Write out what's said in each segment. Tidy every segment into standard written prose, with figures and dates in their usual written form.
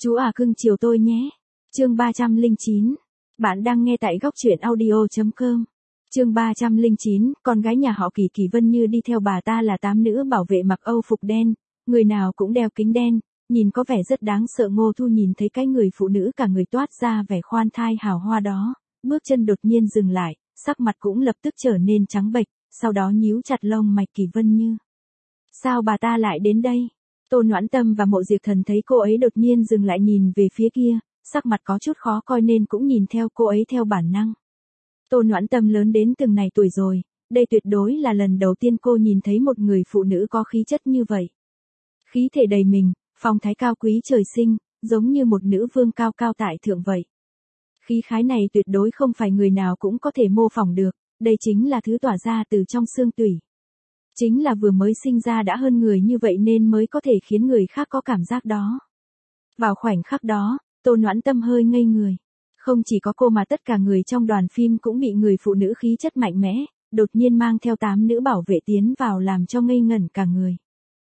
Chú à cưng chiều tôi nhé. Chương 309. Bạn đang nghe tại góc truyện audio.com. Chương 309, con gái nhà họ Kỳ Kỳ Vân Như đi theo bà ta là 8 nữ bảo vệ mặc âu phục đen, người nào cũng đeo kính đen, nhìn có vẻ rất đáng sợ. Ngô Thu nhìn thấy cái người phụ nữ cả người toát ra vẻ khoan thai hào hoa đó, bước chân đột nhiên dừng lại, sắc mặt cũng lập tức trở nên trắng bệch, sau đó nhíu chặt lông mày. Kỳ Vân Như, sao bà ta lại đến đây? Tô Noãn Tâm và Mộ Diệp Thần thấy cô ấy đột nhiên dừng lại nhìn về phía kia, sắc mặt có chút khó coi nên cũng nhìn theo cô ấy theo bản năng. Tô Noãn Tâm lớn đến từng này tuổi rồi, đây tuyệt đối là lần đầu tiên cô nhìn thấy một người phụ nữ có khí chất như vậy. Khí thể đầy mình, phong thái cao quý trời sinh, giống như một nữ vương cao cao tại thượng vậy. Khí khái này tuyệt đối không phải người nào cũng có thể mô phỏng được, đây chính là thứ tỏa ra từ trong xương tủy. Chính là vừa mới sinh ra đã hơn người như vậy nên mới có thể khiến người khác có cảm giác đó. Vào khoảnh khắc đó, Tô Noãn Tâm hơi ngây người. Không chỉ có cô mà tất cả người trong đoàn phim cũng bị người phụ nữ khí chất mạnh mẽ, đột nhiên mang theo 8 nữ bảo vệ tiến vào làm cho ngây ngẩn cả người.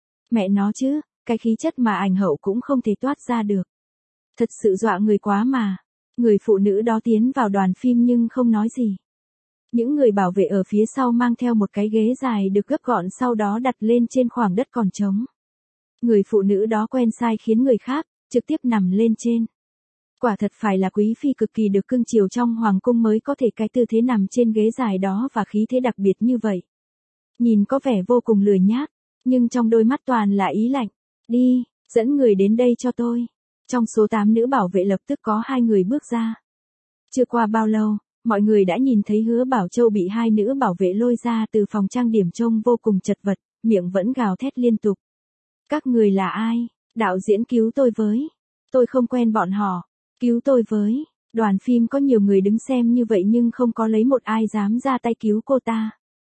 Mẹ nó chứ, cái khí chất mà ảnh hậu cũng không thể toát ra được. Thật sự dọa người quá mà. Người phụ nữ đó tiến vào đoàn phim nhưng không nói gì. Những người bảo vệ ở phía sau mang theo một cái ghế dài được gấp gọn sau đó đặt lên trên khoảng đất còn trống. Người phụ nữ đó quen sai khiến người khác, trực tiếp nằm lên trên. Quả thật phải là quý phi cực kỳ được cưng chiều trong hoàng cung mới có thể cái tư thế nằm trên ghế dài đó và khí thế đặc biệt như vậy. Nhìn có vẻ vô cùng lười nhác, nhưng trong đôi mắt toàn là ý lạnh. Đi, dẫn người đến đây cho tôi. Trong số 8 nữ bảo vệ lập tức có 2 người bước ra. Chưa qua bao lâu, mọi người đã nhìn thấy Hứa Bảo Châu bị 2 nữ bảo vệ lôi ra từ phòng trang điểm trông vô cùng chật vật, miệng vẫn gào thét liên tục. Các người là ai? Đạo diễn cứu tôi với. Tôi không quen bọn họ. Cứu tôi với. Đoàn phim có nhiều người đứng xem như vậy nhưng không có lấy một ai dám ra tay cứu cô ta.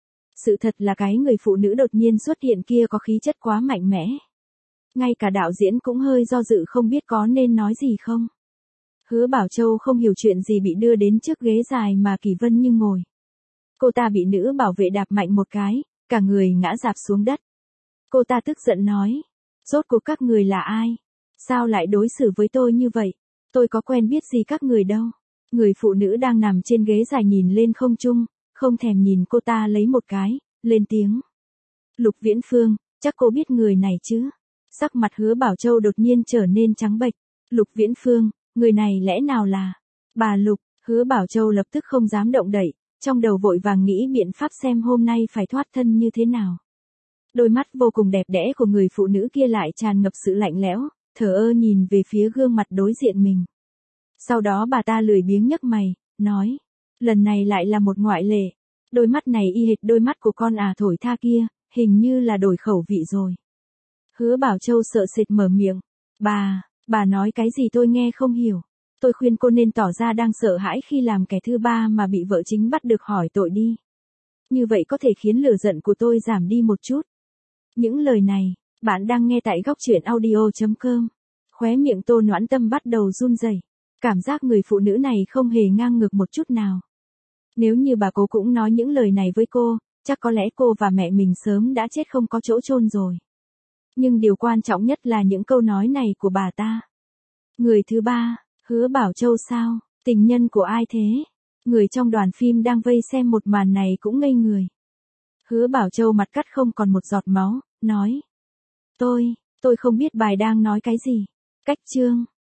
Sự thật là cái người phụ nữ đột nhiên xuất hiện kia có khí chất quá mạnh mẽ. Ngay cả đạo diễn cũng hơi do dự không biết có nên nói gì không. Hứa Bảo Châu không hiểu chuyện gì bị đưa đến trước ghế dài mà Kỳ Vân Như ngồi. Cô ta bị nữ bảo vệ đạp mạnh một cái, cả người ngã rạp xuống đất. Cô ta tức giận nói. Rốt cuộc các người là ai? Sao lại đối xử với tôi như vậy? Tôi có quen biết gì các người đâu. Người phụ nữ đang nằm trên ghế dài nhìn lên không trung, không thèm nhìn cô ta lấy một cái, lên tiếng. Lục Viễn Phương, chắc cô biết người này chứ? Sắc mặt Hứa Bảo Châu đột nhiên trở nên trắng bệch. Lục Viễn Phương, người này lẽ nào là bà Lục? Hứa Bảo Châu lập tức không dám động đậy, trong đầu vội vàng nghĩ biện pháp xem hôm nay phải thoát thân như thế nào. Đôi mắt vô cùng đẹp đẽ của người phụ nữ kia lại tràn ngập sự lạnh lẽo, thờ ơ nhìn về phía gương mặt đối diện mình. Sau đó bà ta lười biếng nhấc mày, nói, lần này lại là một ngoại lệ. Đôi mắt này y hệt đôi mắt của con thổi tha kia, hình như là đổi khẩu vị rồi. Hứa Bảo Châu sợ sệt mở miệng, bà nói cái gì tôi nghe không hiểu. Tôi khuyên cô nên tỏ ra đang sợ hãi khi làm kẻ thứ ba mà bị vợ chính bắt được hỏi tội đi. Như vậy có thể khiến lửa giận của tôi giảm đi một chút. Những lời này, bạn đang nghe tại góc truyện audio.com. Khóe miệng Tô Noãn Tâm bắt đầu run rẩy. Cảm giác người phụ nữ này không hề ngang ngược một chút nào. Nếu như bà cố cũng nói những lời này với cô, chắc có lẽ cô và mẹ mình sớm đã chết không có chỗ chôn rồi. Nhưng điều quan trọng nhất là những câu nói này của bà ta. Người thứ ba, Hứa Bảo Châu sao? Tình nhân của ai thế? Người trong đoàn phim đang vây xem một màn này cũng ngây người. Hứa Bảo Châu mặt cắt không còn một giọt máu, nói. Tôi không biết bài đang nói cái gì. Cách chương.